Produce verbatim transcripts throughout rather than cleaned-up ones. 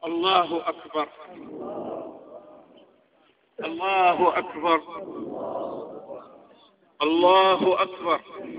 الله أكبر. الله أكبر. الله أكبر.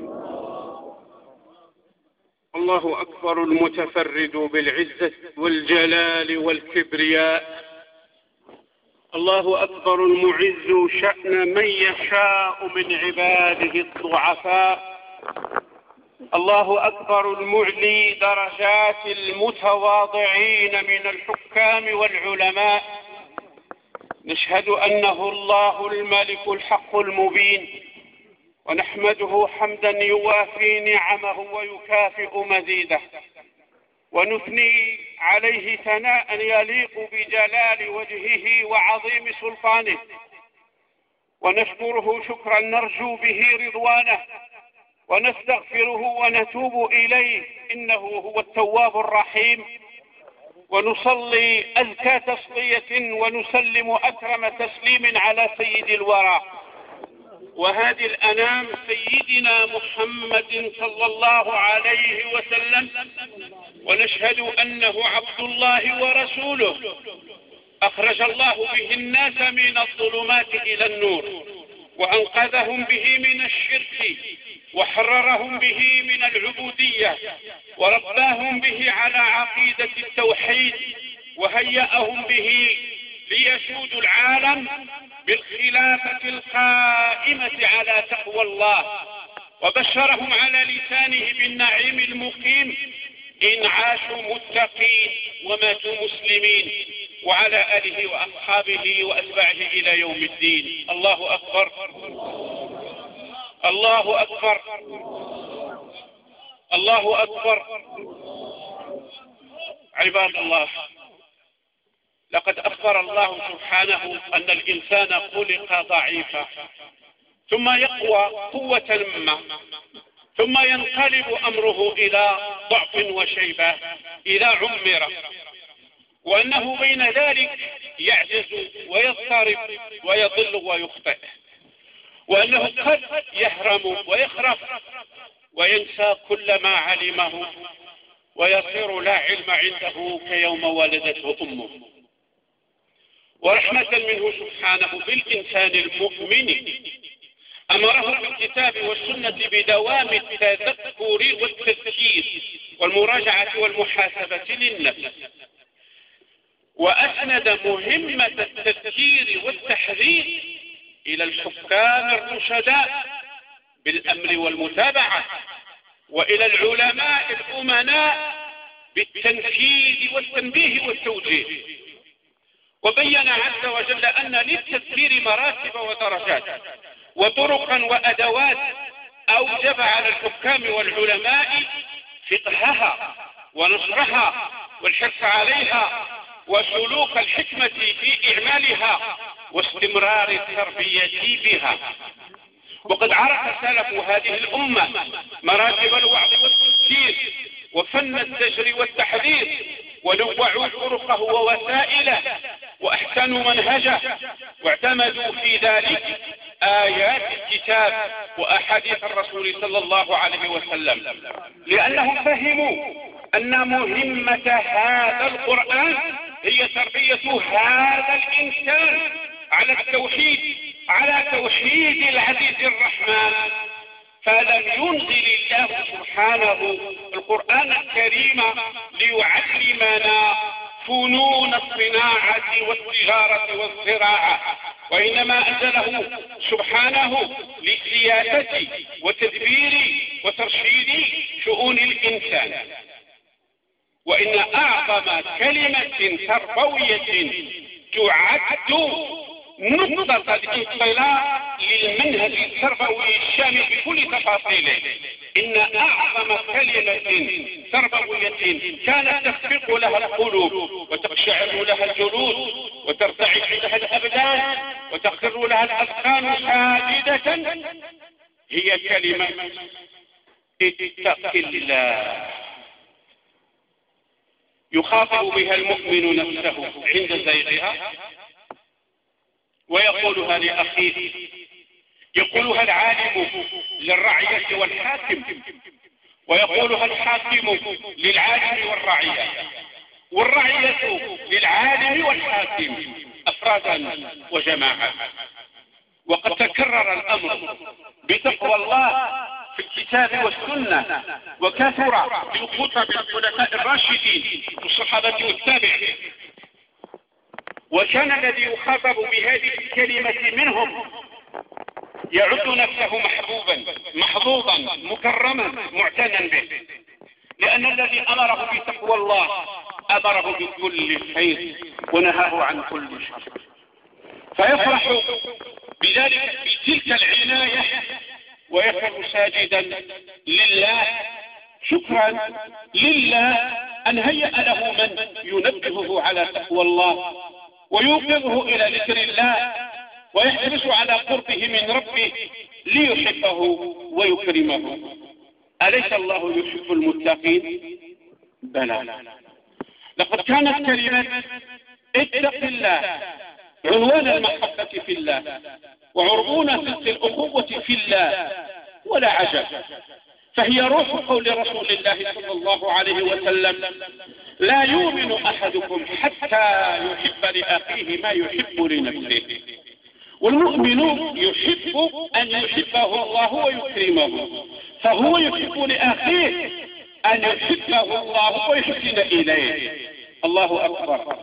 الله أكبر المتفرد بالعزة والجلال والكبرياء. الله أكبر المعز شأن من يشاء من عباده الضعفاء. الله أكبر المعلي درجات المتواضعين من الحكام والعلماء. نشهد أنه الله الملك الحق المبين، ونحمده حمدا يوافي نعمه ويكافئ مزيده، ونثني عليه ثناء يليق بجلال وجهه وعظيم سلطانه، ونشكره شكرا نرجو به رضوانه، ونستغفره ونتوب إليه إنه هو التواب الرحيم. ونصلي أزكى تصلية ونسلم أكرم تسليم على سيد الورى وهادي الأنام سيدنا محمد صلى الله عليه وسلم، ونشهد أنه عبد الله ورسوله أخرج الله به الناس من الظلمات إلى النور، وأنقذهم به من الشرك، وحررهم به من العبودية، ورباهم به على عقيدة التوحيد، وهيأهم به ليسودوا العالم بالخلافة القائمة على تقوى الله، وبشرهم على لسانه بالنعيم المقيم إن عاشوا متقين وماتوا مسلمين، وعلى آله وأصحابه وأتباعه إلى يوم الدين. الله أكبر. الله أكبر. الله أكبر. عباد الله، لقد أخبر الله سبحانه أن الإنسان خلق ضعيفا، ثم يقوى قوة ما، ثم ينقلب أمره إلى ضعف وشيبة إذا عمر، وأنه بين ذلك يعجز ويضطرب ويضل ويخطئ، وأنه قد يهرم ويخرف وينسى كل ما علمه، ويصير لا علم عنده كيوم ولدته أمه. ورحمة منه سبحانه بالإنسان المؤمن أمره بالكتاب والسنة بدوام التذكر والتذكير والمراجعة والمحاسبة للنفس، وأسند مهمة التذكير والتحذير إلى الحكام الرشداء بالأمر والمتابعة، وإلى العلماء الأمناء بالتنفيذ والتنبيه والتوجيه. وبين عز وجل أن للتذكير مراتب ودرجات وطرقا وأدوات، أوجب على الحكام والعلماء فقهها ونشرها والحرص عليها، وسلوك الحكمة في إعمالها، واستمرار التربية بها. وقد عرف سلف هذه الأمة مراتب الوعظ والتذكير وفن الزجر والتحذير، ونوعوا طرقه ووسائله، وأحسنوا منهجه، واعتمدوا في ذلك آيات الكتاب وأحاديث الرسول صلى الله عليه وسلم، لأنهم فهموا أن مهمة هذا القرآن هي تربية هذا الإنسان على التوحيد، على توحيد العزيز الرحمن. فلم ينزل الله سبحانه القرآن الكريم ليعلمنا فنون الصناعة والتجارة والزراعة، وإنما أنزله سبحانه لسياسة وتدبير وترشيد شؤون الإنسان. وإن أعظم كلمة تربوية تعد نقطة الانطلاق للمنهج التربوي الشامل بكل تفاصيله. إن أعظم كلمة تربوية كانت تخفق لها القلوب وتقشعر لها الجلود وترتعش لها الأبدان وتخر لها الأذقان ساجدة هي كلمة اتق الله، يخاطب بها المؤمن نفسه عند زيغها، ويقولها لأخيه، يقولها العالم للرعية والحاكم، ويقولها الحاكم للعالم والرعية. والرعية للعالم والحاكم أفرادا وجماعة. وقد تكرر الأمر بتقوى الله في الكتاب والسنة، وكثر في خطب الخلفاء الراشدين والصحابة والتابعين، وكان الذي يخاطب بهذه الكلمة منهم يعد نفسه محبوبا محظوظا مكرما معتنا به، لأن الذي أمره بتقوى الله أمره بكل خير ونهاه عن كل شر، فيفرح بذلك بتلك العناية ويخر ساجدا لله شكرا لله أن هيأ له من ينبهه على تقوى الله ويوقظه إلى ذكر الله ويحرص على قربه من ربه ليحبه ويكرمه. أليس الله يحب المتقين؟ بلى. لقد كانت كلمة اتق الله عنوان المحبة في الله وعربون تلك الأخوة في الله، ولا عجب، فهي روح قول رسول الله صلى الله عليه وسلم: لا يؤمن أحدكم حتى يحب لأخيه ما يحب لنفسه. والمؤمن يحب أن يحبه الله ويكرمه، فهو يحب لأخيه أن يحبه الله ويحسن إليه. الله أكبر،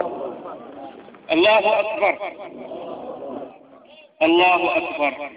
الله أكبر، الله أكبر.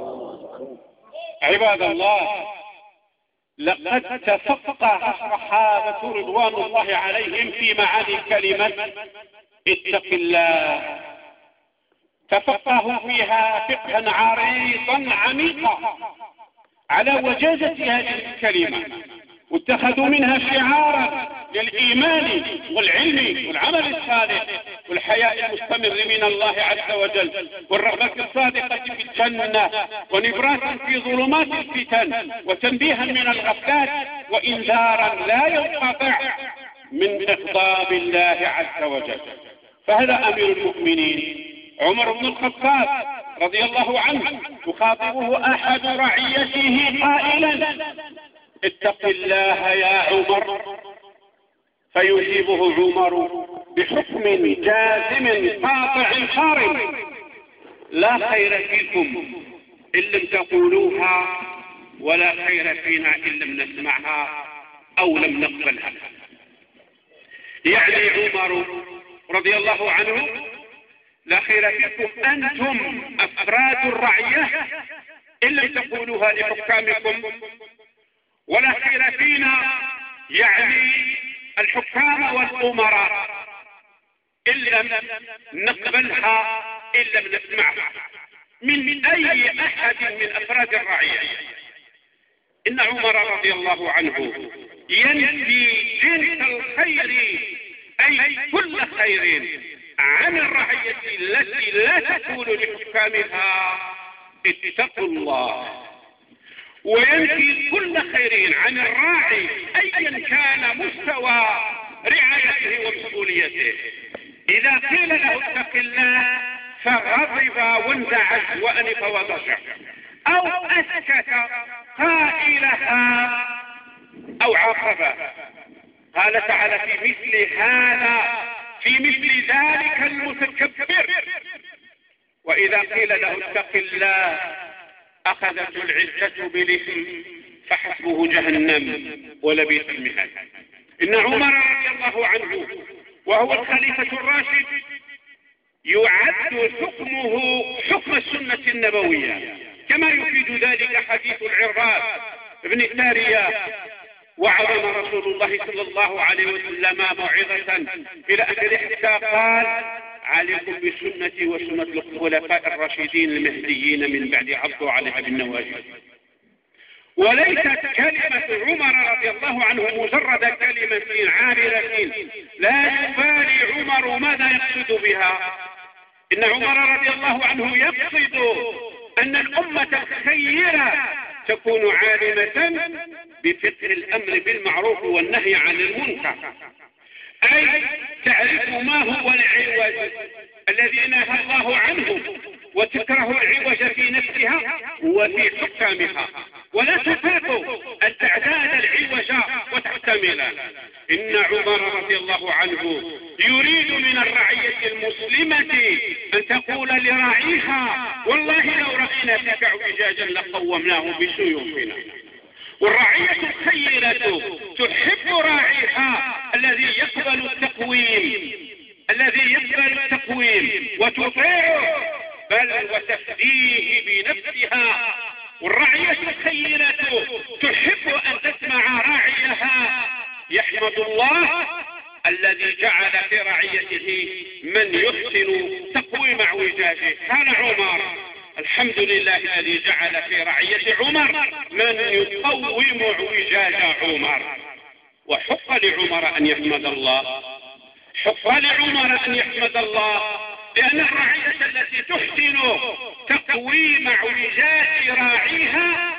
عباد الله، لقد تفقه الصحابة رضوان الله عليهم في معاني كلمة اتق الله، تفقهوا فيها فقها عريضا عميقا على وجازة هذه الكلمة، واتخذوا منها شعارا للإيمان والعلم والعمل الصالح والحياء المستمر من الله عز وجل، والرغبة الصادقة في الجنة، ونبراسا في ظلمات الفتن، وتنبيها من الغفلات، وإنذارا لا ينقطع من إغضاب الله عز وجل. فهذا أمير المؤمنين عمر بن الخطاب رضي الله عنه يخاطبه أحد رعيته قائلا: اتق الله يا عمر، فيجيبه عمر بحكم جازم قاطع صارم: لا خير فيكم إن لم تقولوها، ولا خير فينا إن لم نسمعها أو لم نقبلها. يعني عمر رضي الله عنه: لا خير فيكم أنتم أفراد الرعية إن لم تقولوها لحكامكم، ولا خير فينا يعني الحكام والأمراء إن لم نقبلها إن لم نسمعها من أي أحد من أفراد الرعية. إن عمر رضي الله عنه ينفي جنس الخير أي كل خير عن الرعية التي لا تقول لحكامها اتقوا الله، وينفي كل خير عن الراعي أيا كان مستوى رعايته ومسؤوليته. إذا قيل له اتق الله فغضب وانزعج وأنف وضجع، أو أسكت قائلها أو عاقبها. قال تعالى في مثل هذا في مثل ذلك المتكبر: وإذا قيل له اتق الله أخذته العزة بالإثم فحسبه جهنم ولبئس المهاد. إن عمر رضي الله عنه وهو الخليفة الراشد يعد حكمه حكم السنة النبوية، كما يفيد ذلك حديث العرباض بن السارية: وعظم رسول الله صلى الله عليه وسلم موعظة إلى آخره حتى قال: عليكم بسنتي وسنة الخلفاء الراشدين المهديين من بعد عضوا عليها بالنواجذ. وليست كلمة عمر رضي الله عنه مجرد كلمة عابرة لا يبالي عمر ماذا يقصد بها. إن عمر رضي الله عنه يقصد أن الأمة الخيرة تكون عالمة بفقه الأمر بالمعروف والنهي عن المنكر، أي تعرف ما هو العوج الذي نهى الله عنه، وتكره العوج في نفسها وفي حكامها، ولا تطيق أن تعتاد العوج وتحتمل محتملا. إن عمر رضي الله عنه يريد من الرعية المسلمة أن تقول لراعيها والله لو رأينا فيك اعوجاجا لقومناه بسيوفنا. والرعية الخيرة تحب راعيها الذي يقبل التقويم الذي يقبل التقويم وتطيعه بل وتفديه بنفسها. والرعية الخيرة تحب أن تسمع راعيها يحمد الله الذي جعل في رعيته من يحسن تقويم اعوجاجه. قال عمر الحمد لله الذي جعل في رعية عمر من يقوم اعوجاج عمر. وحق لعمر أن يحمد الله، حق لعمر أن يحمد الله لأن الرعية التي تحسن تقويم اعوجاج راعيها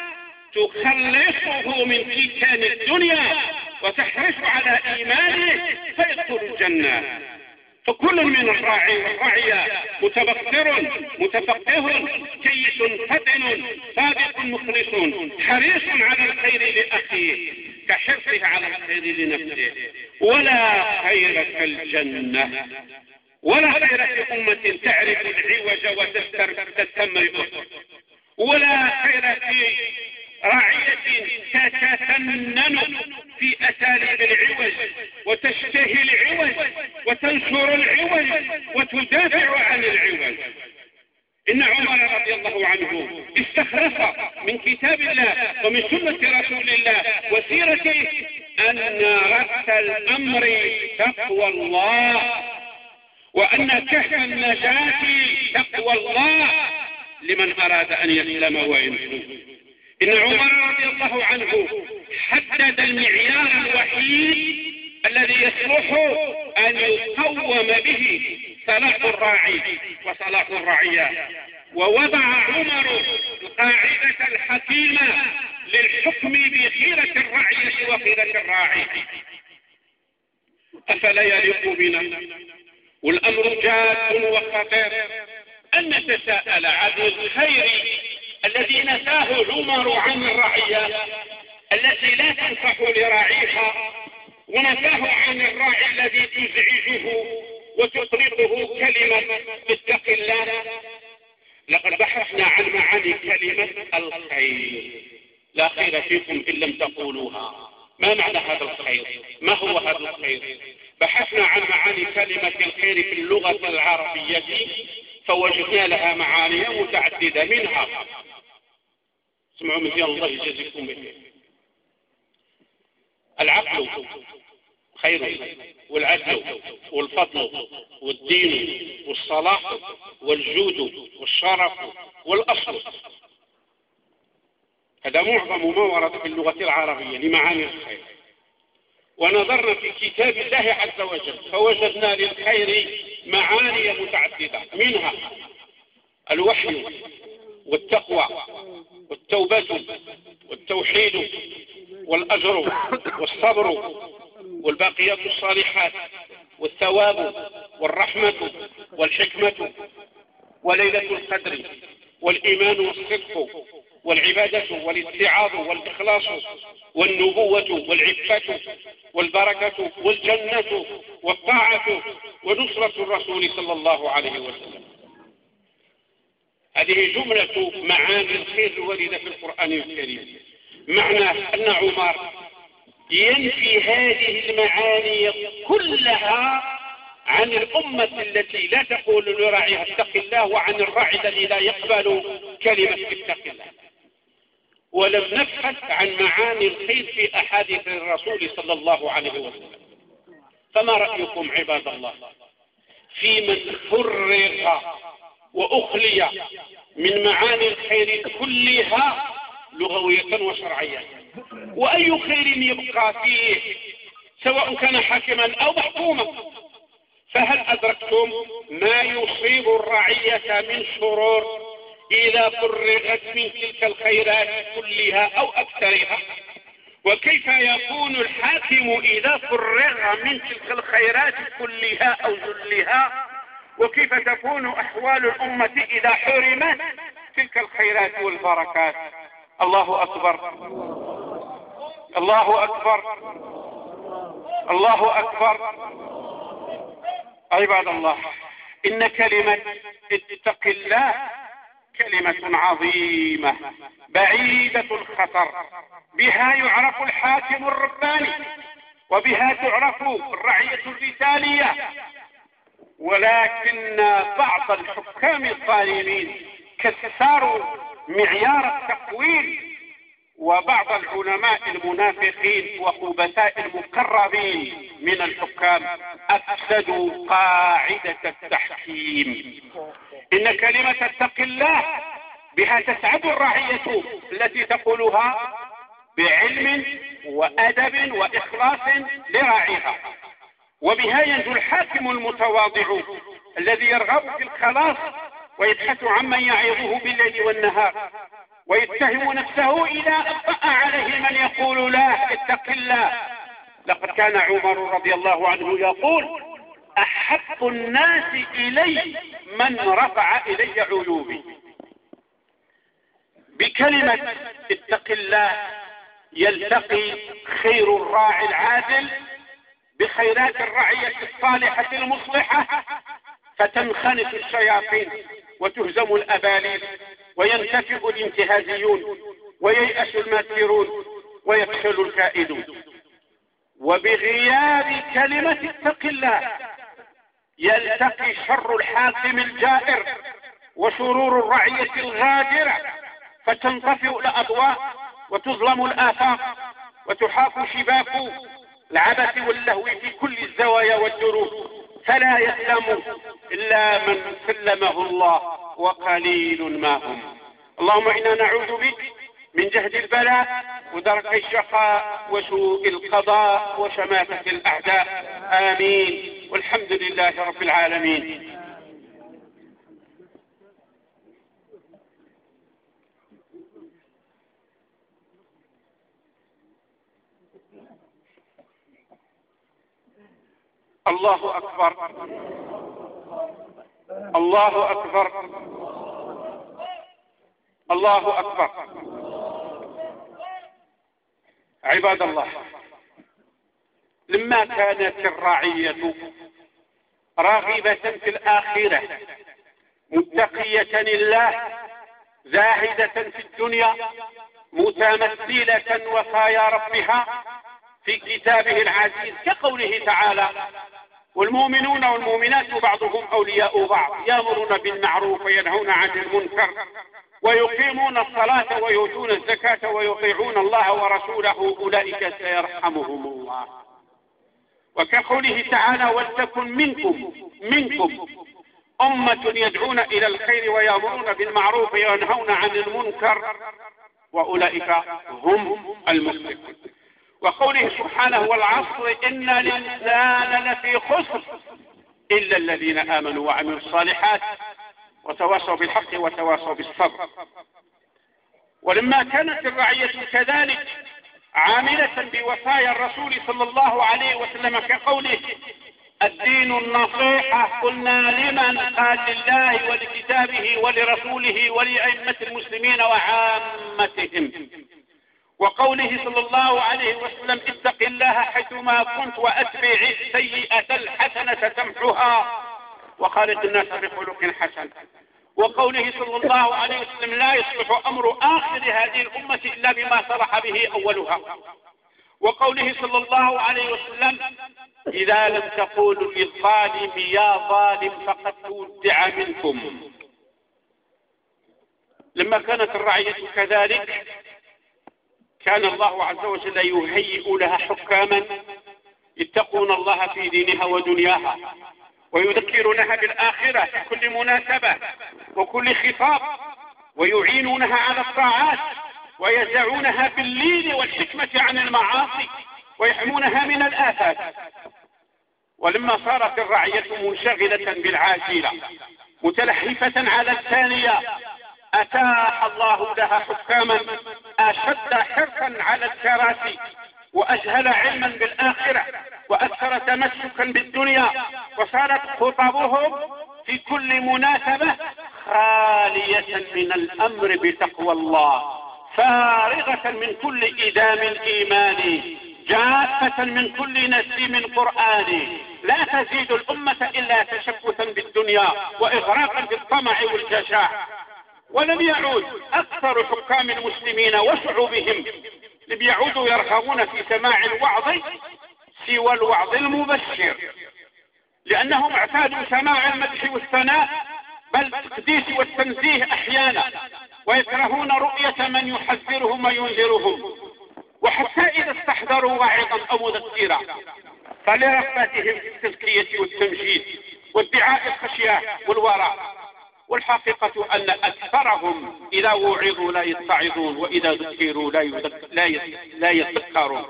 تخلصه من فتن الدنيا وتحرص على إيمانه فيدخل الجنة. فكل من الراعي والرعية متبصر متفقه كيس فطن صادق مخلص حريص على الخير لأخيه كحرصه على الخير لنفسه. ولا خير كالجنة ولا خير في أمة تعرف العوج وتستمرئه ولا خير في رعية تتفنن في أساليب العوج وتشتهي العوج وتنشر العوج وتدافع عن العوج. إن عمر رضي الله عنه استخلص من كتاب الله ومن سنة رسول الله وسيرته أن رأس الأمر تقوى الله وأن كهف النجاة تقوى الله لمن أراد أن يسلم وينجو. إن عمر رضي الله عنه حدد المعيار الوحيد الذي يصلح أن يقوم به صلاح الراعي وصلاح الرعية. ووضع عمر القاعدة الحكيمة للحكم بخيرة الرعية وخيرة الراعي. أفلا يليق بنا والأمر جاد وخطير أن نتساءل عن الخير الذي نساه عمر عن الرعية التي لا تنصح لراعيها ونساه عن الراعي الذي تزعجه وتطلقه كلمة اتق الله. لقد بحثنا عن معاني كلمة الخير. لا خير فيكم إن لم تقولوها. ما معنى هذا الخير؟ ما هو هذا الخير؟ بحثنا عن معاني كلمة الخير في اللغة العربية فوجدنا لها معاني متعددة منها اسمعوا مزيان الله يجزيكم بخير. العقل خير والعدل والفضل والدين والصلاح والجود والشرف والأصل. هذا معظم ما ورد في اللغة العربية لمعاني الخير. ونظرنا في كتاب الله عز وجل فوجدنا للخير معاني متعددة منها الوحي والتقوى والتوبة والتوحيد والأجر والصبر والباقيات الصالحات والثواب والرحمة والحكمة وليلة القدر والإيمان والصدق والعبادة والاستعاذ والإخلاص والنبوة والعفة والبركة والجنة والطاعة ونصرة الرسول صلى الله عليه وسلم. هذه جملة معاني الخير الواردة في القرآن الكريم. معنى أن عمر ينفي هذه المعاني كلها عن الأمة التي لا تقول لراعيها اتق الله وعن الراعي الذي لا يقبل كلمة اتق الله. ولم نبحث عن معاني الخير في أحاديث الرسول صلى الله عليه وسلم. فما رأيكم عباد الله في من فرغ وأخلي من معاني الخير كلها لغوية وشرعية؟ وأي خير يبقى فيه سواء كان حاكما أو محكوما؟ فهل أدركتم ما يصيب الرعية من شرور إذا فرغت من تلك الخيرات كلها أو أكثرها؟ وكيف يكون الحاكم إذا فرغ من تلك الخيرات كلها أو جلها؟ وكيف تكون أحوال الأمة إذا حرمت تلك الخيرات والبركات؟ الله أكبر، الله أكبر. الله أكبر. عباد الله، إن كلمة اتق الله كلمة عظيمة بعيدة الخطر، بها يعرف الحاكم الرباني، وبها تعرف الرعية الرسالية. ولكن بعض الحكام الظالمين كسروا معيار التقويم، وبعض العلماء المنافقين وخبثاء المقربين من الحكام أفسدوا قاعدة التحكيم. إن كلمة اتق الله بها تسعد الرعية التي تقولها بعلم وأدب وإخلاص لراعيها، وبها ينجو الحاكم المتواضع الذي يرغب في الخلاص ويبحث عمن يعظه بالليل والنهار، ويتهم نفسه إذا أطأ عليه من يقول لا اتق الله. لقد كان عمر رضي الله عنه يقول: أحق الناس إلي من رفع إلي عيوبي. بكلمة اتق الله يلتقي خير الراعي العادل بخيرات الرعية الصالحة المصلحة، فتنخنس الشياطين وتهزم الأباليل، وينتفئ الانتهازيون، وييأس الماكرون، ويفشل الكائدون. وبغياب كلمة اتق الله يلتقي شر الحاكم الجائر وشرور الرعية الغادرة، فتنطفئ الأضواء وتظلم الآفاق وتحاك شباك العبث واللهو في كل الزوايا والدروب، فلا يسلم إلا من سلمه الله، وقليل ما هم. اللهم إنا نعوذ بك من جهد البلاء ودرك الشقاء وسوء القضاء وشماتة الأعداء. آمين، والحمد لله رب العالمين. الله أكبر. الله أكبر. الله أكبر. عباد الله، لما كانت الرعية راغبة في الآخرة متقية لله زاهدة في الدنيا متمثلة وصايا ربها في كتابه العزيز، كقوله تعالى: والمؤمنون والمؤمنات بعضهم أولياء بعض يأمرون بالمعروف وينهون عن المنكر ويقيمون الصلاة ويؤتون الزكاة ويطيعون الله ورسوله أولئك سيرحمهم الله. وكقوله تعالى: ولتكن منكم منكم أمة يدعون إلى الخير ويأمرون بالمعروف وينهون عن المنكر وأولئك هم المفلحون. وقوله سبحانه: والعصر إن الإنسان لفي خسر إلا الذين آمنوا وعملوا الصالحات وتواصوا بالحق وتواصوا بالصبر. ولما كانت الرعية كذلك عاملة بوصايا الرسول صلى الله عليه وسلم كقوله: الدين النصيحة، قلنا لمن؟ قال: لله ولكتابه ولرسوله ولأئمة المسلمين وعامتهم. وقوله صلى الله عليه وسلم: اتق الله حيثما كنت وأتبع السيئة الحسنة تمحها وخالق الناس بخلق حسن. وقوله صلى الله عليه وسلم: لا يصلح أمر آخر هذه الأمة إلا بما صلح به أولها. وقوله صلى الله عليه وسلم: إذا لم تقولوا للظالم يا ظالم فقد تودع منكم. لما كانت الرعية كذلك كان الله عز وجل يهيئ لها حكاما يتقون الله في دينها ودنياها، ويذكرونها بالآخرة في كل مناسبة وكل خطاب، ويعينونها على الطاعات، ويزعونها باللين والحكمة عن المعاصي، ويحمونها من الآفات. ولما صارت الرعية منشغلة بالعاجلة متلحفة على الثانية، أتاح الله لها حكاما أشد حرصا على الكراسي وأجهل علما بالآخرة وأكثر تمسكا بالدنيا، وصارت خطبهم في كل مناسبة خالية من الأمر بتقوى الله، فارغة من كل إدام الإيمان، جافة من كل نسيم قرآني لا تزيد الأمة إلا تشبثا بالدنيا وإغراقا بالطمع والجشع. ولم يعود أكثر حكام المسلمين وشعوبهم لم يعودوا يرغبون في سماع الوعظ سوى الوعظ المبشر، لأنهم اعتادوا سماع المدح والثناء بل التقديس والتنزيه أحيانا، ويكرهون رؤية من يحذرهم وينذرهم، وحتى إذا استحضروا واعظا أو مذكرا فلرغبتهم في التزكية والتمجيد وادعاء الخشية والوراء. والحقيقة أن أكثرهم إذا وعظوا لا يتعظون، وإذا ذكروا لا, يذك... لا, ي... لا يتذكرون.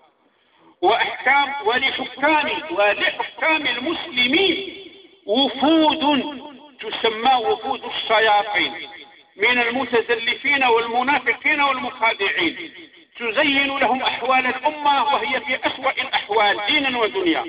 وأحكام ولحكام ولحكام المسلمين وفود تسمى وفود الشياطين من المتزلفين والمنافقين والمخادعين، تزين لهم أحوال الأمة وهي في أسوأ الأحوال دينا ودنيا.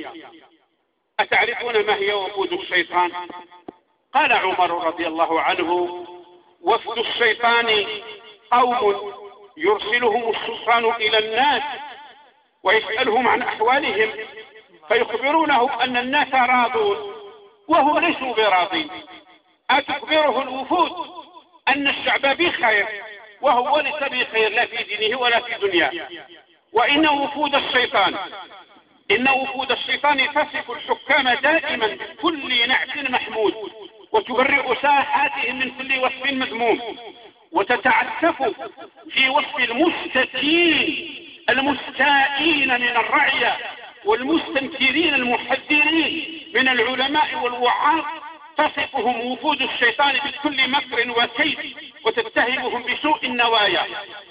أتعرفون ما هي وفود الشيطان؟ قال عمر رضي الله عنه: وفد الشيطان قوم يرسلهم السلطان إلى الناس ويسألهم عن أحوالهم فيخبرونه أن الناس راضون وهم ليسوا براضين. أتخبره الوفود أن الشعب بخير وهو ليس بخير لا في دينه ولا في دنياه. وإن وفود الشيطان إن وفود الشيطان تصف الحكام دائما بكل نعت محمود، وتبرئ ساحاتهم من كل وصف مذموم، وتتعسف في وصف المستكين المستائين من الرعية والمستنكرين المحذرين من العلماء والوعاظ. تصفهم وفود الشيطان بكل مكر وكيد وتتهمهم بسوء النوايا.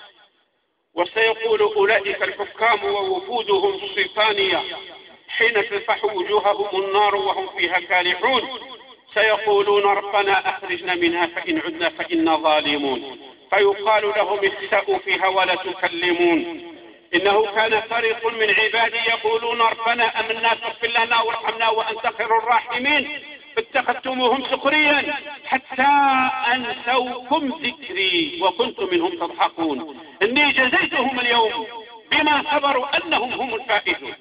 وسيقول أولئك الحكام ووفودهم الشيطانية حين تلفح وجوههم النار وهم فيها كالحون، سيقولون: ربنا أخرجنا منها فإن عدنا فإنا ظالمون. فيقال لهم: اخسأوا فيها ولا تكلمون. إنه كان فريق من عبادي يقولون: ربنا آمنا فاغفر لنا وارحمنا وأنت خير الراحمين فاتخذتموهم سخريا حتى أنسوكم ذكري وكنتم منهم تضحكون. إني جزيتهم اليوم بما صبروا أنهم هم الفائزون.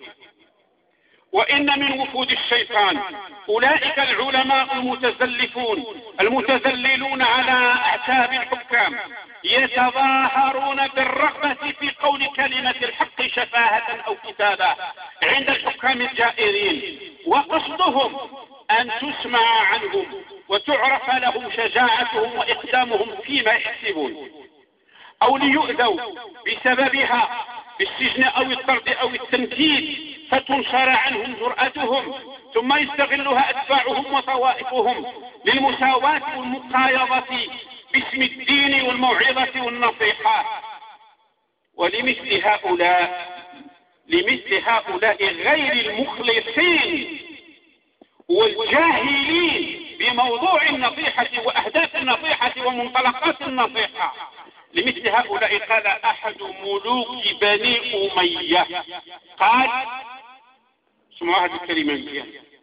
وإن من وفود الشيطان أولئك العلماء المتزلفون المتذللون على أعتاب الحكام، يتظاهرون بالرغبة في قول كلمة الحق شفاهة أو كتابة عند الحكام الجائرين، وقصدهم أن تسمع عنهم وتعرف لهم شجاعتهم وإقدامهم فيما يحسبون، أو ليؤذوا بسببها بالسجن أو الطرد أو التنكيل فتنشر عنهم جرأتهم، ثم يستغلها أتباعهم وطوائفهم للمساواة والمقايضة باسم الدين والموعظة والنصيحة. ولمثل هؤلاء لمثل هؤلاء غير المخلصين والجاهلين بموضوع النصيحة وأهداف النصيحة ومنطلقات النصيحة، لمثل هؤلاء قال أحد ملوك بني أمية، قال: اسمعوا هذه الكلمة فيها: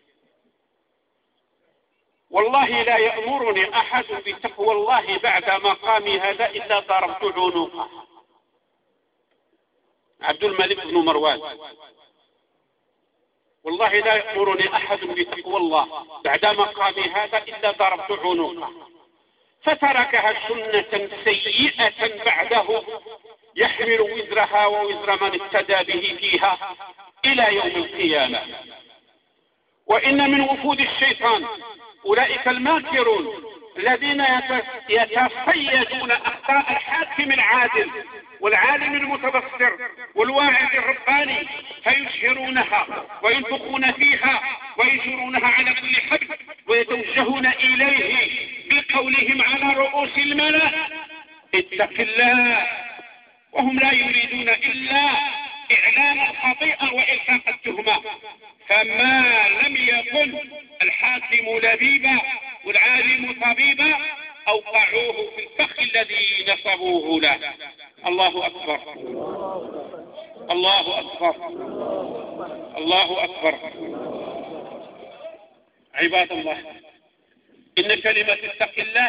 والله لا يأمرني أحد بتقوى الله بعد مقامي هذا إلا ضربت عنقه. عبد الملك بن مروان: والله لا يأمرني أحد بتقوى الله بعد مقامي هذا إلا ضربت عنقه. فتركها سنة سيئة بعده يحمل وزرها ووزر من اقتدى به فيها إلى يوم القيامة. وإن من وفود الشيطان أولئك الماكرون الذين يتصيدون أخطاء الحاكم العادل والعالم المتبصر والواعظ الرباني فيشهرونها وينفخون فيها وينشرونها على كل حد ويتوجهون إليه بقولهم على رؤوس الملأ: اتق الله، وهم لا يريدون إلا إعلان الخطيئة وإلحاق التهمة. فما لم يكن الحاكم لبيبا والعالم طبيبا أوقعوه في الفخ الذي نصبوه له. الله أكبر، الله أكبر، الله أكبر. عباد الله، إن كلمة اتق الله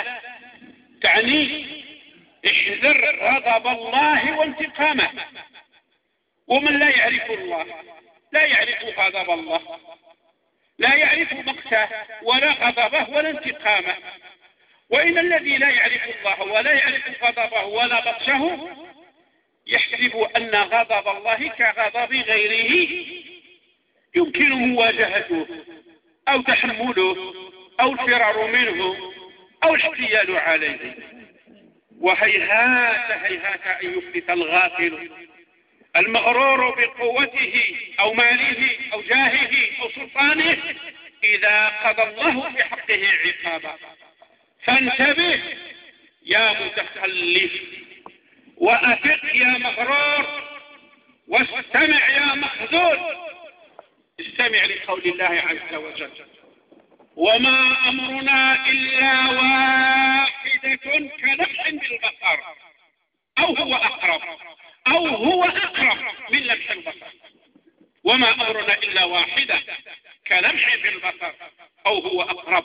تعني احذر غضب الله وانتقامه، ومن لا يعرف الله لا يعرف غضب الله، لا يعرف مقته ولا غضبه ولا انتقامه. وإن الذي لا يعرف الله ولا يعرف غضبه ولا بطشه يحسب أن غضب الله كغضب غيره يمكن مواجهته أو تحمله أو الفرار منه أو الاحتيال عليه. وهيهات هيهات أن يفلت الغافل المغرور بقوته أو ماله أو جاهه أو سلطانه إذا قضى الله في حقه عقابا. فانتبه يا متخلف، وأفق يا مغرور، واستمع يا مخذول. استمع لقول الله عز وجل: وما أمرنا إلا واحدة كلمح بالبصر أو هو أقرب أو هو أقرب من لمح البصر. وما أمرنا إلا واحدة كلمح بالبصر أو هو أقرب.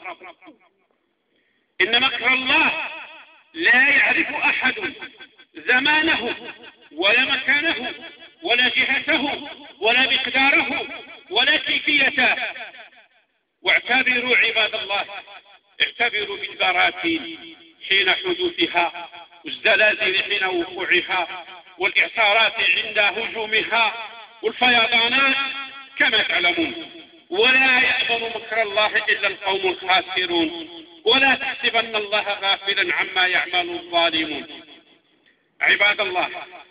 إن مكر الله لا يعرف أحد زمانه ولا مكانه ولا جهته ولا مقداره ولا كيفيته. واعتبروا عباد الله، اعتبروا بالبراكين حين حدوثها، والزلازل حين وقوعها، والإعصارات عند هجومها، والفيضانات كما تعلمون. ولا يأمن مكر الله إلا القوم الخاسرون. ولا تحسبن الله غافلا عما يعمل الظالمون. عباد الله،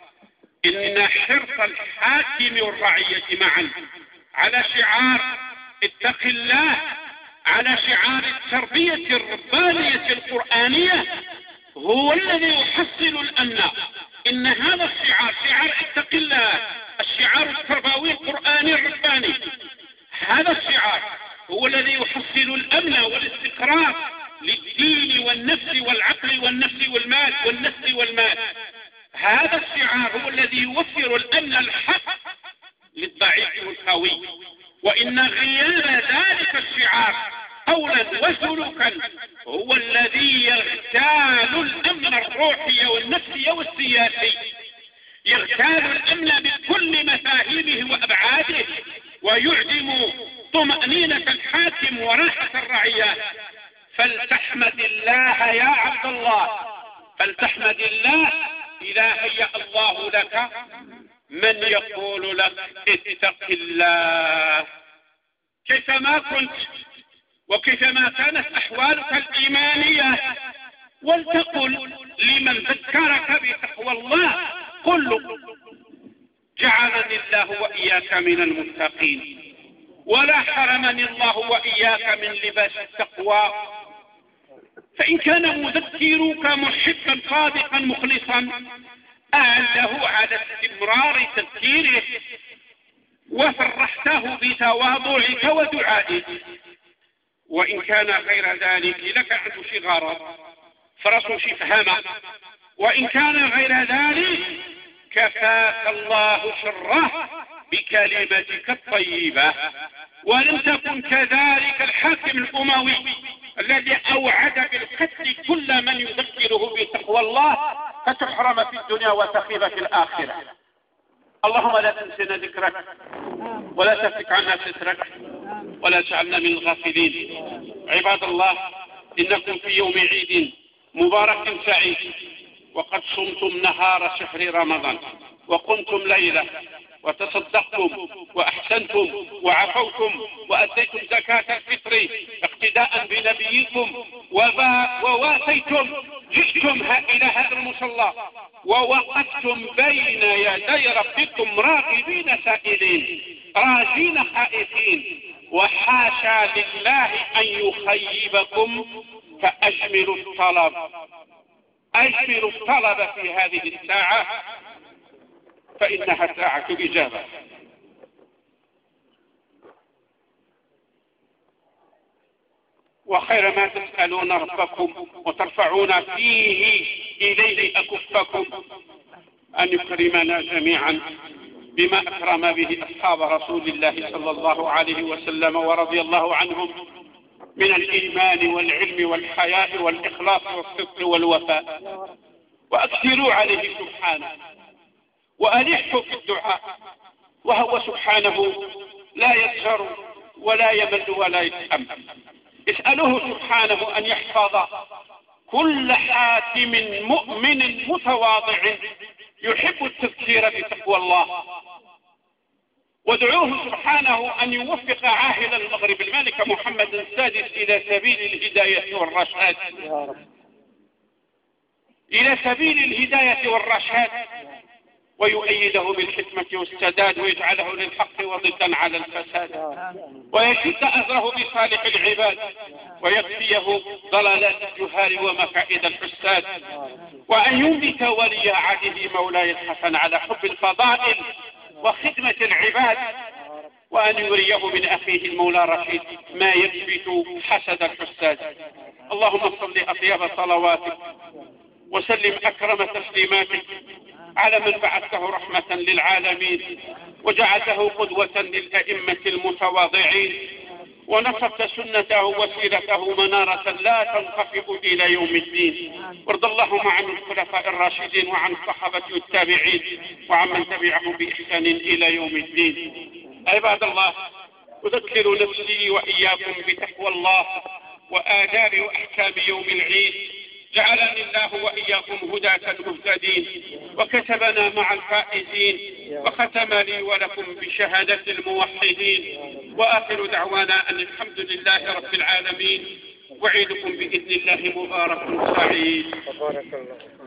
إن حرص الحاكم والرعية معا على شعار اتق الله، على شعار التربية الربانية القرآنية، هو الذي يحصل الأمن. إن هذا الشعار، شعار اتق الله، الشعار التربوي القرآني الرباني، هذا الشعار هو الذي يحصل الأمن والاستقرار للدين والنفس والعقل والنفس والمال والنفس والمال. هذا الشعار هو الذي يوفر الأمن الحق للضعيف والقوي. وإن غياب ذلك الشعار قولا وسلوكا هو الذي يغتال الأمن الروحي والنفسي والسياسي، يغتال الأمن بكل مفاهيمه وأبعاده، ويعدم طمأنينة الحاكم وراحة الرعية. فلتحمد الله يا عبد الله، فلتحمد الله إذا هيأ الله لك من يقول لك اتق الله. كيفما كنت وكيفما كانت أحوالك الإيمانية، ولتقل لمن ذكرك بتقوى الله: قل جعلني الله وإياك من المتقين، ولا حرمني الله وإياك من لباس التقوى. فإن كان مذكرك محبا صادقا مخلصا أعده على استمرار تذكيره، وفرحته بتواضعك ودعائك. وإن كان غير ذلك لك عنده شي غرض، فرسو شي فهمة. وإن كان غير ذلك كفاك الله شره بكلمتك الطيبة. ولم تكن كذلك الحاكم الأموي الذي أوعد بالقتل كل من يذكره بتقوى الله، فتحرم في الدنيا وتخيب في الآخرة. اللهم لا تنسنا ذكرك، ولا تفك عنا سترك، ولا تجعلنا من الغافلين. عباد الله، إنكم في يوم عيد مبارك سعيد، وقد صمتم نهار شهر رمضان، وقمتم ليلة، وتصدقتم وأحسنتم وعفوتم وأديتم زكاة الفطر اقتداء بنبيكم، ووافيتم، جئتم إلى هذا المصلى ووقفتم بين يدي ربكم راغبين سائلين راجين خائفين، وحاشا لله أن يخيبكم، فأجملوا الطلب، أجملوا الطلب في هذه الساعة، فإنها ساعة إجابة. وخير ما تسألون ربكم وترفعون فيه إليه أكفكم أن يكرمنا جميعا بما أكرم به أصحاب رسول الله صلى الله عليه وسلم ورضي الله عنهم من الإيمان والعلم والحياء والإخلاص والصدق والوفاء، وأكثروا عليه سبحانه، وألحوا في الدعاء، وهو سبحانه لا يزهر ولا يمل ولا يتأم. اسألوه سبحانه أن يحفظ كل حاكم مؤمن متواضع يحب التذكير بتقوى الله، وادعوه سبحانه أن يوفق عاهل المغرب الملك محمد السادس إلى سبيل الهداية والرشاد، إلى سبيل الهداية والرشاد، ويؤيده بالحكمة والسداد، ويجعله للحق وضدا على الفساد، ويشد أزره بصالح العباد، ويكفيه ضلالات الجهال ومكائد الحساد، وأن ينبت ولي عهده مولاي الحسن على حب الفضائل وخدمة العباد، وأن يريه من أخيه المولى رشيد ما يثبت حسد الحساد. اللهم صل أطيب صلواتك وسلم أكرم تسليماتك على من بعثته رحمة للعالمين، وجعلته قدوة للأئمة المتواضعين، ونصبت سنته وسيرته منارة لا تنخفض إلى يوم الدين. وارض اللهم عن الخلفاء الراشدين وعن الصحابة والتابعين وعن من تبعهم بإحسان إلى يوم الدين. عباد الله، أذكر نفسي وإياكم بتقوى الله وآداب وأحكام يوم العيد. جعلني الله وإياكم هداة مهتدين، وكتبنا مع الفائزين، وختم لي ولكم بشهادة الموحدين، وآخر دعوانا أن الحمد لله رب العالمين، وعيدكم بإذن الله مبارك سعيد.